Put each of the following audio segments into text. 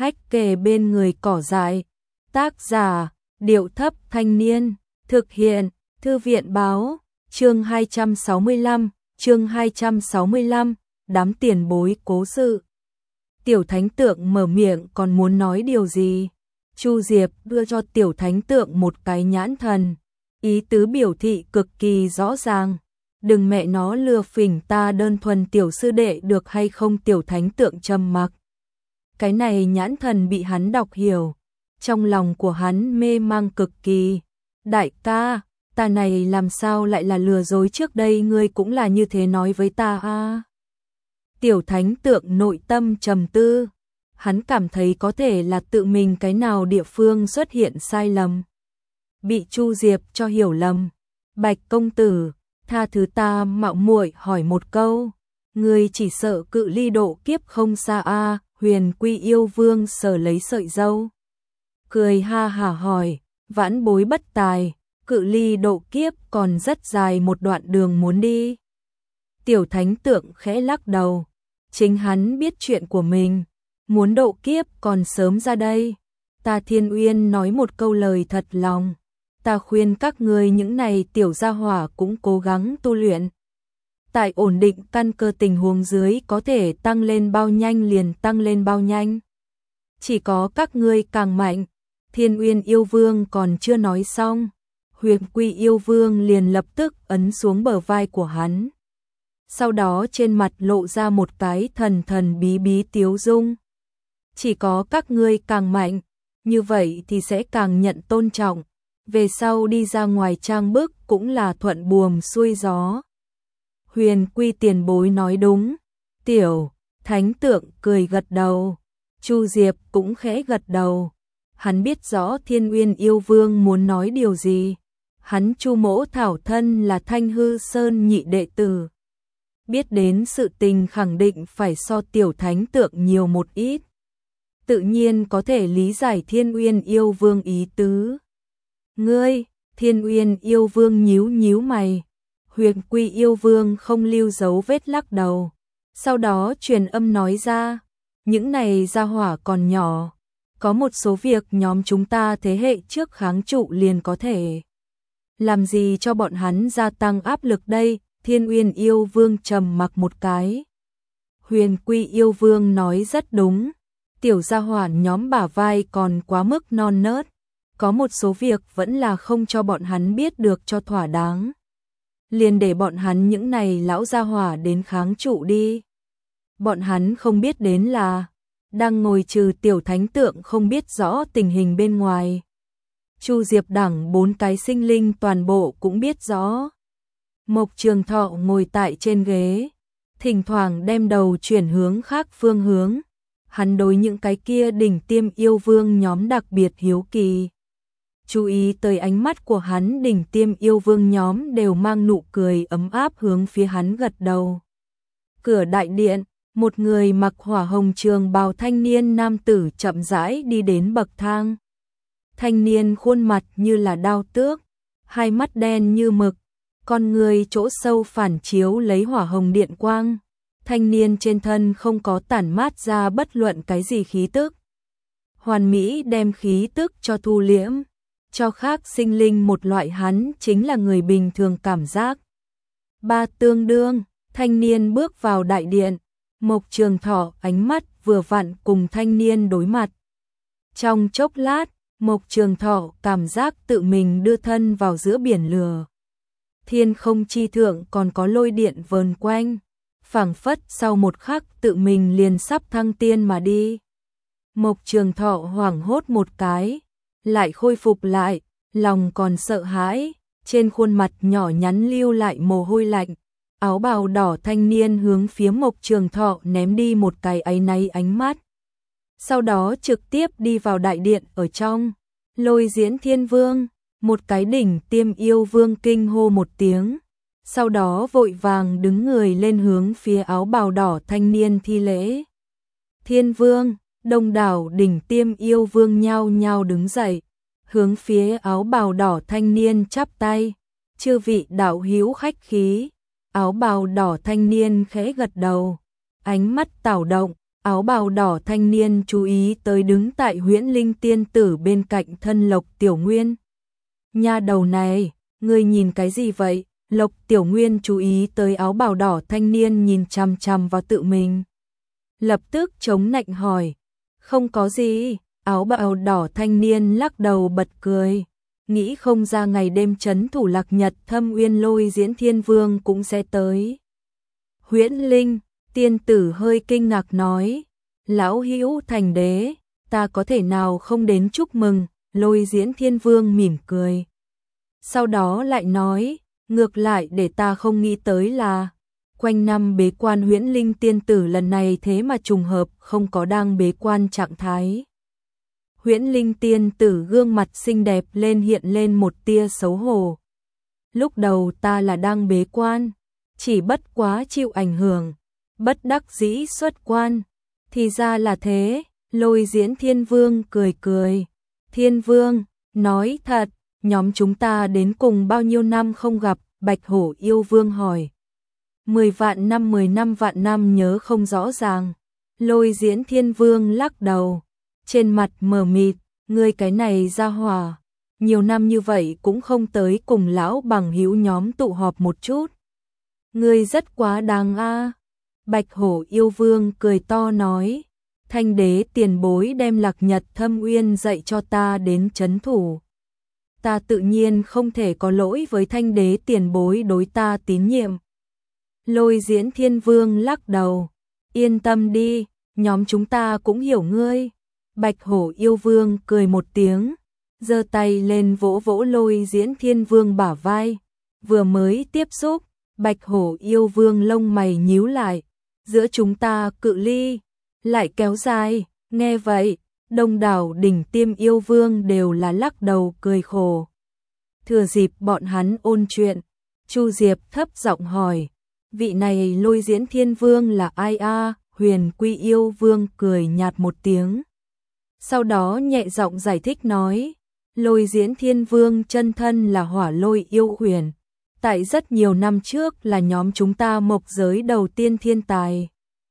hách kề bên người cỏ dại. Tác giả, Điệu Thấp Thanh Niên. Thực hiện, Thư viện báo. Chương 265, đám tiền bối cố sự. Tiểu Thánh Tượng mở miệng còn muốn nói điều gì. Chu Diệp đưa cho Tiểu Thánh Tượng một cái nhãn thần. Ý tứ biểu thị cực kỳ rõ ràng. Đừng mẹ nó lừa phỉnh ta, đơn thuần tiểu sư đệ được hay không? Tiểu Thánh Tượng trầm mặc. Cái này nhãn thần bị hắn đọc hiểu. Trong lòng của hắn mê mang cực kỳ. Đại ca, ta này làm sao lại là lừa dối, trước đây ngươi cũng là như thế nói với ta à? Tiểu Thánh Tượng nội tâm trầm tư. Hắn cảm thấy có thể là tự mình cái nào địa phương xuất hiện sai lầm. Bị Chu Diệp cho hiểu lầm. Bạch công tử, tha thứ ta mạo muội hỏi một câu. Ngươi chỉ sợ cự ly độ kiếp không xa à? Huyền Quy yêu vương sờ lấy sợi râu. Cười ha hả hỏi, vãn bối bất tài, cự ly độ kiếp còn rất dài một đoạn đường muốn đi. Tiểu Thánh Tượng khẽ lắc đầu. Chính hắn biết chuyện của mình. Muốn độ kiếp còn sớm ra đây. Ta Thiên Uyên nói một câu lời thật lòng. Ta khuyên các ngươi những này tiểu gia hỏa cũng cố gắng tu luyện. Tại ổn định căn cơ tình huống dưới có thể tăng lên bao nhanh liền tăng lên bao nhanh. Chỉ có các ngươi càng mạnh. Thiên Uyên yêu vương còn chưa nói xong. Huyền Quy yêu vương liền lập tức ấn xuống bờ vai của hắn. Sau đó trên mặt lộ ra một cái thần thần bí bí tiếu dung. Chỉ có các ngươi càng mạnh, như vậy thì sẽ càng nhận tôn trọng. Về sau đi ra ngoài trang bức cũng là thuận buồm xuôi gió. Huyền Quy tiền bối nói đúng. Tiểu Thánh Tượng cười gật đầu. Chu Diệp cũng khẽ gật đầu. Hắn biết rõ Thiên Uyên yêu vương muốn nói điều gì. Hắn Chu mỗ thảo thân là Thanh Hư Sơn nhị đệ tử. Biết đến sự tình khẳng định phải so Tiểu Thánh Tượng nhiều một ít. Tự nhiên có thể lý giải Thiên Uyên yêu vương ý tứ. Ngươi, Thiên Uyên yêu vương nhíu nhíu mày. Huyền Quy yêu vương không lưu dấu vết lắc đầu. Sau đó truyền âm nói ra, những này gia hỏa còn nhỏ. Có một số việc nhóm chúng ta thế hệ trước kháng trụ liền có thể. Làm gì cho bọn hắn gia tăng áp lực đây? Thiên Uyên yêu vương trầm mặc một cái. Huyền Quy yêu vương nói rất đúng. Tiểu gia hỏa nhóm bả vai còn quá mức non nớt. Có một số việc vẫn là không cho bọn hắn biết được cho thỏa đáng. Liền để bọn hắn những này lão gia hỏa đến kháng trụ đi. Bọn hắn không biết đến là đang ngồi trừ Tiểu Thánh Tượng không biết rõ tình hình bên ngoài. Chu Diệp đẳng 4 cái sinh linh toàn bộ cũng biết rõ. Mộc Trường Thọ ngồi tại trên ghế, thỉnh thoảng đem đầu chuyển hướng khác phương hướng. Hắn đối những cái kia đỉnh tiêm yêu vương nhóm đặc biệt hiếu kỳ. Chú ý tới ánh mắt của hắn, đỉnh tiêm yêu vương nhóm đều mang nụ cười ấm áp hướng phía hắn gật đầu. Cửa đại điện, một người mặc hỏa hồng trường bào thanh niên nam tử chậm rãi đi đến bậc thang. Thanh niên khuôn mặt như là đao tước, hai mắt đen như mực, con người chỗ sâu phản chiếu lấy hỏa hồng điện quang. Thanh niên trên thân không có tản mát ra bất luận cái gì khí tức. Hoàn mỹ đem khí tức cho thu liễm, cho khác sinh linh một loại hắn chính là người bình thường cảm giác. Ba tương đương, thanh niên bước vào đại điện, Mộc Trường Thọ ánh mắt vừa vặn cùng thanh niên đối mặt. Trong chốc lát, Mộc Trường Thọ cảm giác tự mình đưa thân vào giữa biển lửa. Thiên không chi thượng còn có lôi điện vờn quanh, phảng phất sau một khắc tự mình liền sắp thăng tiên mà đi. Mộc Trường Thọ hoảng hốt một cái, lại khôi phục lại, lòng còn sợ hãi, trên khuôn mặt nhỏ nhắn lưu lại mồ hôi lạnh. Áo bào đỏ thanh niên hướng phía Mộc Trường Thọ ném đi một cái áy náy ánh mắt. Sau đó trực tiếp đi vào đại điện ở trong. Lôi Diễn Thiên Vương, một cái đỉnh tiêm yêu vương kinh hô một tiếng. Sau đó vội vàng đứng người lên hướng phía áo bào đỏ thanh niên thi lễ. Thiên Vương, đông đảo đỉnh tiêm yêu vương nhao nhao đứng dậy, hướng phía áo bào đỏ thanh niên chắp tay. Chư vị đạo hữu khách khí. Áo bào đỏ thanh niên khẽ gật đầu, ánh mắt tảo động, Áo bào đỏ thanh niên chú ý tới đứng tại Huyễn Linh tiên tử bên cạnh thân Lộc Tiểu Nguyên. Nha đầu này, ngươi nhìn cái gì vậy? Lộc Tiểu Nguyên chú ý tới áo bào đỏ thanh niên nhìn chằm chằm vào tự mình. Lập tức chống nạnh hỏi, không có gì, áo bào đỏ thanh niên lắc đầu bật cười. Nghĩ không ra ngày đêm trấn thủ Lạc Nhật Thâm Uyên Lôi Diễn Thiên Vương cũng sẽ tới. Huyễn Linh, tiên tử hơi kinh ngạc nói, lão hữu thành đế, ta có thể nào không đến chúc mừng, Lôi Diễn Thiên Vương mỉm cười. Sau đó lại nói, ngược lại để ta không nghĩ tới là, quanh năm bế quan Huyễn Linh tiên tử lần này thế mà trùng hợp không có đang bế quan trạng thái. Huyễn Linh tiên tử gương mặt xinh đẹp lên hiện lên một tia xấu hổ. Lúc đầu ta là đang bế quan, chỉ bất quá chịu ảnh hưởng, bất đắc dĩ xuất quan. Thì ra là thế, Lôi Diễn Thiên Vương cười cười. Thiên Vương, nói thật, nhóm chúng ta đến cùng bao nhiêu năm không gặp, Bạch Hổ Yêu Vương hỏi. 10 vạn năm 15 vạn năm nhớ không rõ ràng. Lôi Diễn Thiên Vương lắc đầu, trên mặt mờ mịt, ngươi cái này ra hỏa, nhiều năm như vậy cũng không tới cùng lão bằng hữu nhóm tụ họp một chút. Ngươi rất quá đáng a. Bạch Hổ Yêu Vương cười to nói, Thanh đế tiền bối đem Lạc Nhật Thâm Uyên dạy cho ta đến trấn thủ. Ta tự nhiên không thể có lỗi với Thanh đế tiền bối đối ta tín nhiệm. Lôi Diễn Thiên Vương lắc đầu, yên tâm đi, nhóm chúng ta cũng hiểu ngươi. Bạch Hổ Yêu Vương cười một tiếng, giơ tay lên vỗ vỗ Lôi Diễn Thiên Vương bả vai. Vừa mới tiếp xúc, Bạch Hổ Yêu Vương lông mày nhíu lại, giữa chúng ta cự ly lại kéo dài. Nghe vậy, đông đảo đỉnh tiêm yêu vương đều là lắc đầu cười khổ. Thừa dịp bọn hắn ôn chuyện, Chu Diệp thấp giọng hỏi, vị này Lôi Diễn Thiên Vương là ai a? Huyền Quy Yêu Vương cười nhạt một tiếng, sau đó nhẹ giọng giải thích nói, Lôi Diễn Thiên Vương chân thân là Hỏa Lôi Yêu Huyền, tại rất nhiều năm trước là nhóm chúng ta mộc giới đầu tiên thiên tài.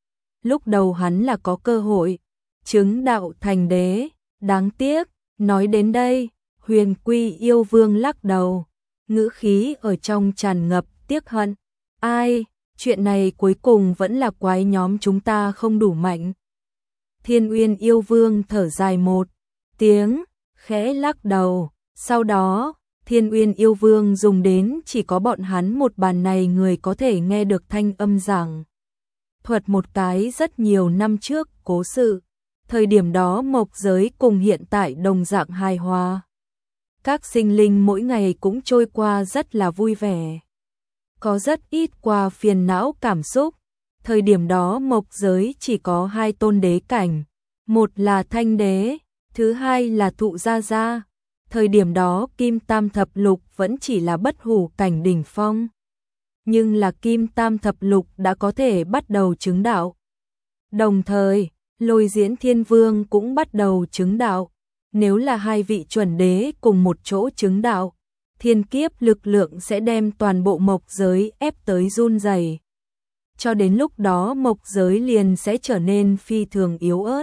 Lúc đầu hắn là có cơ hội chứng đạo thành đế, đáng tiếc. Nói đến đây, Huyền Quy Yêu Vương lắc đầu, ngữ khí ở trong tràn ngập tiếc hận. Ai, chuyện này cuối cùng vẫn là quái nhóm chúng ta không đủ mạnh. Thiên Uyên Yêu Vương thở dài một tiếng, khẽ lắc đầu, sau đó Thiên Uyên Yêu Vương dùng đến chỉ có bọn hắn một bàn này người có thể nghe được thanh âm giảng thuật một cái rất nhiều năm trước cố sự. Thời điểm đó mộc giới cùng hiện tại đồng dạng hài hòa. Các sinh linh mỗi ngày cũng trôi qua rất là vui vẻ. Có rất ít qua phiền não cảm xúc. Thời điểm đó mộc giới chỉ có 2 tôn đế cảnh. Một là thanh đế, thứ hai là thụ gia gia. Thời điểm đó Kim Tam Thập Lục vẫn chỉ là bất hủ cảnh đỉnh phong. Nhưng là Kim Tam Thập Lục đã có thể bắt đầu chứng đạo. Đồng thời, Lôi Diễn Thiên Vương cũng bắt đầu chứng đạo. Nếu là 2 vị chuẩn đế cùng một chỗ chứng đạo, thiên kiếp lực lượng sẽ đem toàn bộ mộc giới ép tới run rẩy. Cho đến lúc đó mộc giới liền sẽ trở nên phi thường yếu ớt.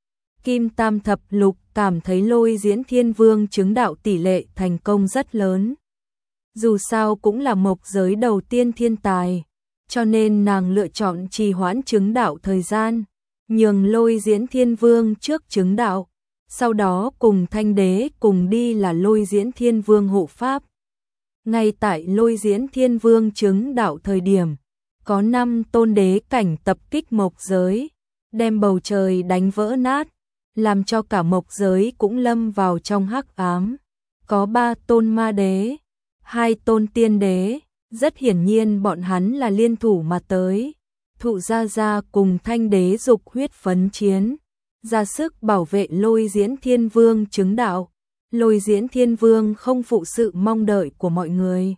Kim Tam Thập Lục cảm thấy Lôi Diễn Thiên Vương chứng đạo tỷ lệ thành công rất lớn. Dù sao cũng là mộc giới đầu tiên thiên tài, cho nên nàng lựa chọn trì hoãn chứng đạo thời gian, nhường Lôi Diễn Thiên Vương trước chứng đạo, sau đó cùng thanh đế cùng đi là Lôi Diễn Thiên Vương hộ pháp. Ngay tại Lôi Diễn Thiên Vương chứng đạo thời điểm, có 5 tôn đế cảnh tập kích mộc giới, đem bầu trời đánh vỡ nát, làm cho cả mộc giới cũng lâm vào trong hắc ám. Có 3 tôn ma đế, 2 tôn tiên đế, rất hiển nhiên bọn hắn là liên thủ mà tới. Thụ gia gia cùng thanh đế dục huyết phấn chiến, ra sức bảo vệ Lôi Diễn Thiên Vương chứng đạo. Lôi Diễn Thiên Vương không phụ sự mong đợi của mọi người,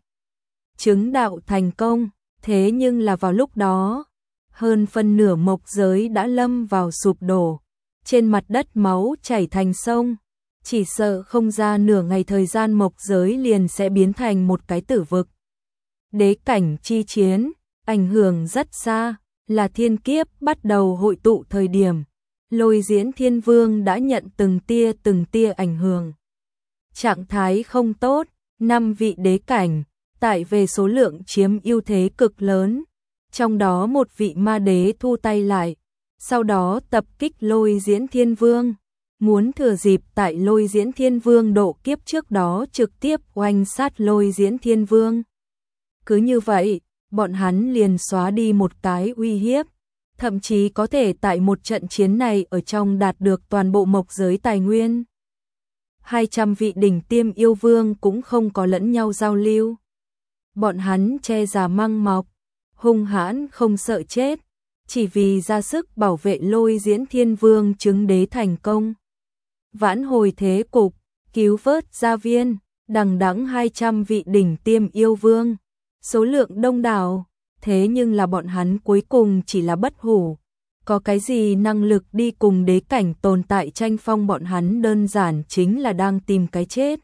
chứng đạo thành công. Thế nhưng là vào lúc đó, hơn phân nửa mộc giới đã lâm vào sụp đổ, trên mặt đất máu chảy thành sông. Chỉ sợ không ra nửa ngày thời gian mộc giới liền sẽ biến thành một cái tử vực. Đế cảnh chi chiến, ảnh hưởng rất xa. là thiên kiếp bắt đầu hội tụ thời điểm, Lôi Diễn Thiên Vương đã nhận từng tia ảnh hưởng. Trạng thái không tốt, 5 vị đế cảnh, tại về số lượng chiếm ưu thế cực lớn, trong đó một vị ma đế thu tay lại, sau đó tập kích Lôi Diễn Thiên Vương, muốn thừa dịp tại Lôi Diễn Thiên Vương độ kiếp trước đó trực tiếp oanh sát Lôi Diễn Thiên Vương. Cứ như vậy, bọn hắn liền xóa đi một cái uy hiếp, thậm chí có thể tại một trận chiến này ở trong đạt được toàn bộ mộc giới tài nguyên. 200 vị đỉnh tiêm yêu vương cũng không có lẫn nhau giao lưu. Bọn hắn che giả măng mọc, hung hãn không sợ chết, chỉ vì ra sức bảo vệ Lôi Diễn Thiên Vương chứng đế thành công. Vãn hồi thế cục, cứu vớt gia viên, đằng đẵng 200 vị đỉnh tiêm yêu vương, số lượng đông đảo, thế nhưng là bọn hắn cuối cùng chỉ là bất hủ. Có cái gì năng lực đi cùng đế cảnh tồn tại tranh phong, bọn hắn đơn giản chính là đang tìm cái chết.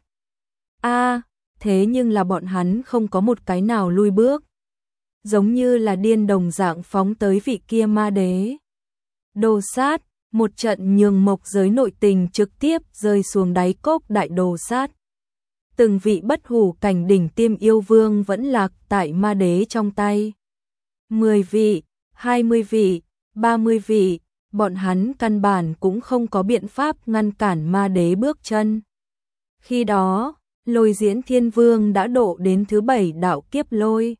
Thế nhưng là bọn hắn không có một cái nào lui bước, giống như là điên đồng dạng phóng tới vị kia ma đế. Đồ sát, một trận nhường mộc giới nội tình trực tiếp rơi xuống đáy cốc đại đồ sát. Từng vị bất hủ cảnh đỉnh tiêm yêu vương vẫn lạc tại ma đế trong tay. 10 vị, 20 vị, 30 vị, bọn hắn căn bản cũng không có biện pháp ngăn cản ma đế bước chân. Khi đó, Lôi Diễn Thiên Vương đã độ đến thứ 7 đạo kiếp lôi.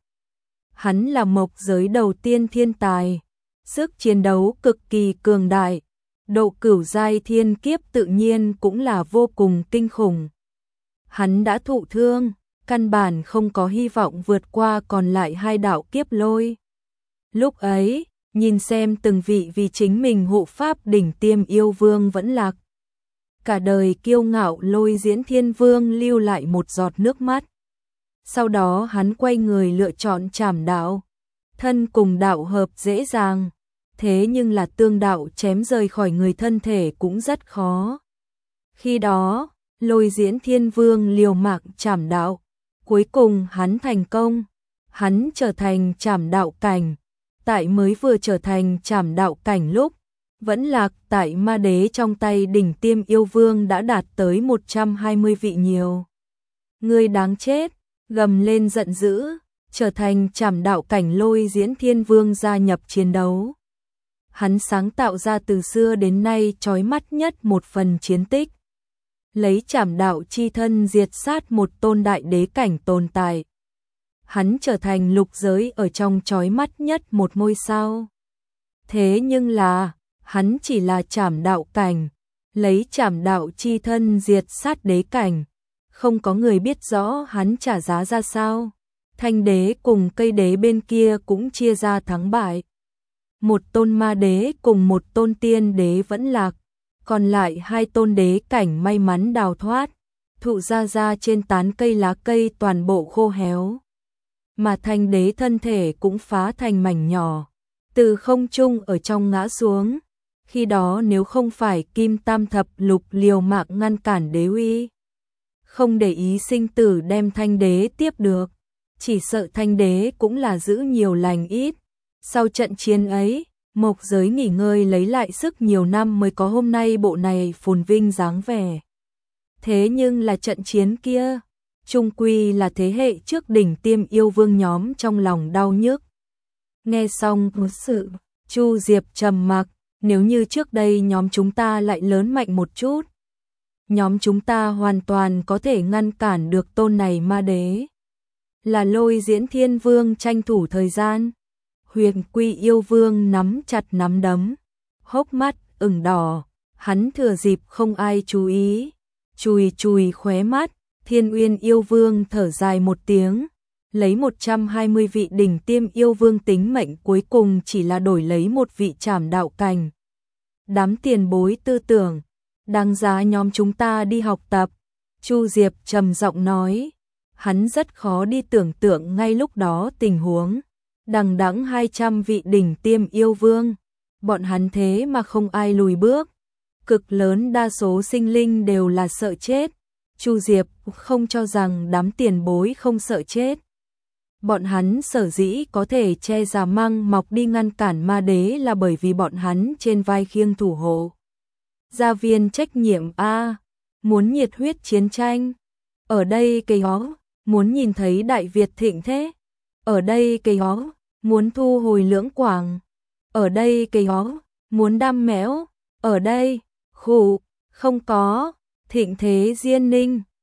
Hắn là mộc giới đầu tiên thiên tài, sức chiến đấu cực kỳ cường đại, độ cửu giai thiên kiếp tự nhiên cũng là vô cùng kinh khủng. Hắn đã thụ thương, căn bản không có hy vọng vượt qua còn lại 2 đạo kiếp lôi. Lúc ấy, nhìn xem từng vị vì chính mình hộ pháp đỉnh tiêm yêu vương vẫn lạc. Cả đời kiêu ngạo Lôi Diễn Thiên Vương lưu lại một giọt nước mắt. Sau đó hắn quay người lựa chọn trảm đạo. Thân cùng đạo hợp dễ dàng, thế nhưng là tương đạo chém rời khỏi người thân thể cũng rất khó. Khi đó, Lôi Diễn Thiên Vương liều mạng trảm đạo, cuối cùng hắn thành công, hắn trở thành trảm đạo cảnh. Tại mới vừa trở thành trảm đạo cảnh lúc, vẫn lạc tại ma đế trong tay đỉnh tiêm yêu vương đã đạt tới 120 vị nhiều. Người đáng chết, gầm lên giận dữ, trở thành trảm đạo cảnh Lôi Diễn Thiên Vương gia nhập chiến đấu. Hắn sáng tạo ra từ xưa đến nay chói mắt nhất một phần chiến tích. Lấy trảm đạo chi thân diệt sát một tôn đại đế cảnh tồn tại. Hắn trở thành lục giới ở trong chói mắt nhất một ngôi sao. Thế nhưng là, hắn chỉ là trảm đạo cảnh, lấy trảm đạo chi thân diệt sát đế cảnh. Không có người biết rõ hắn trả giá ra sao. Thanh đế cùng cây đế bên kia cũng chia ra thắng bại. Một tôn ma đế cùng một tôn tiên đế vẫn lạc, còn lại 2 tôn đế cảnh may mắn đào thoát. Thụ ra trên tán cây lá cây toàn bộ khô héo. Mà thanh đế thân thể cũng phá thành mảnh nhỏ, từ không trung ở trong ngã xuống. Khi đó nếu không phải Kim Tam Thập Lục liều mạng ngăn cản đế uy, không để ý sinh tử đem thanh đế tiếp được, chỉ sợ thanh đế cũng là giữ nhiều lành ít. Sau trận chiến ấy, mộc giới nghỉ ngơi lấy lại sức nhiều năm mới có hôm nay bộ này phồn vinh dáng vẻ. Thế nhưng là trận chiến kia, chung quy là thế hệ trước đỉnh tiêm yêu vương nhóm trong lòng đau nhức. Nghe xong sự, Chu Diệp trầm mặc, nếu như trước đây nhóm chúng ta lại lớn mạnh một chút, nhóm chúng ta hoàn toàn có thể ngăn cản được tôn này ma đế. Là Lôi Diễn Thiên Vương tranh thủ thời gian. Huyền Quy yêu vương nắm chặt nắm đấm, hốc mắt ửng đỏ, hắn thừa dịp không ai chú ý, chùi khóe mắt. Thiên Uyên yêu vương thở dài một tiếng, lấy 120 vị đỉnh tiêm yêu vương tính mệnh cuối cùng chỉ là đổi lấy một vị trảm đạo cảnh. Đám tiền bối tư tưởng, đáng giá nhóm chúng ta đi học tập. Chu Diệp trầm giọng nói, hắn rất khó đi tưởng tượng ngay lúc đó tình huống. Đằng đẵng 200 vị đỉnh tiêm yêu vương, bọn hắn thế mà không ai lùi bước. Cực lớn đa số sinh linh đều là sợ chết. Chu Diệp không cho rằng đám tiền bối không sợ chết. Bọn hắn sở dĩ có thể che già măng mọc đi ngăn cản ma đế là bởi vì bọn hắn trên vai khiêng thủ hộ gia viên trách nhiệm a, muốn nhiệt huyết chiến tranh. Ở đây cây hó, muốn nhìn thấy Đại Việt thịnh thế. Ở đây cây hó, muốn thu hồi Lưỡng Quảng. Ở đây cây hó, muốn đam mẽo. Ở đây, khụ, không có, thịnh thế Diên Ninh.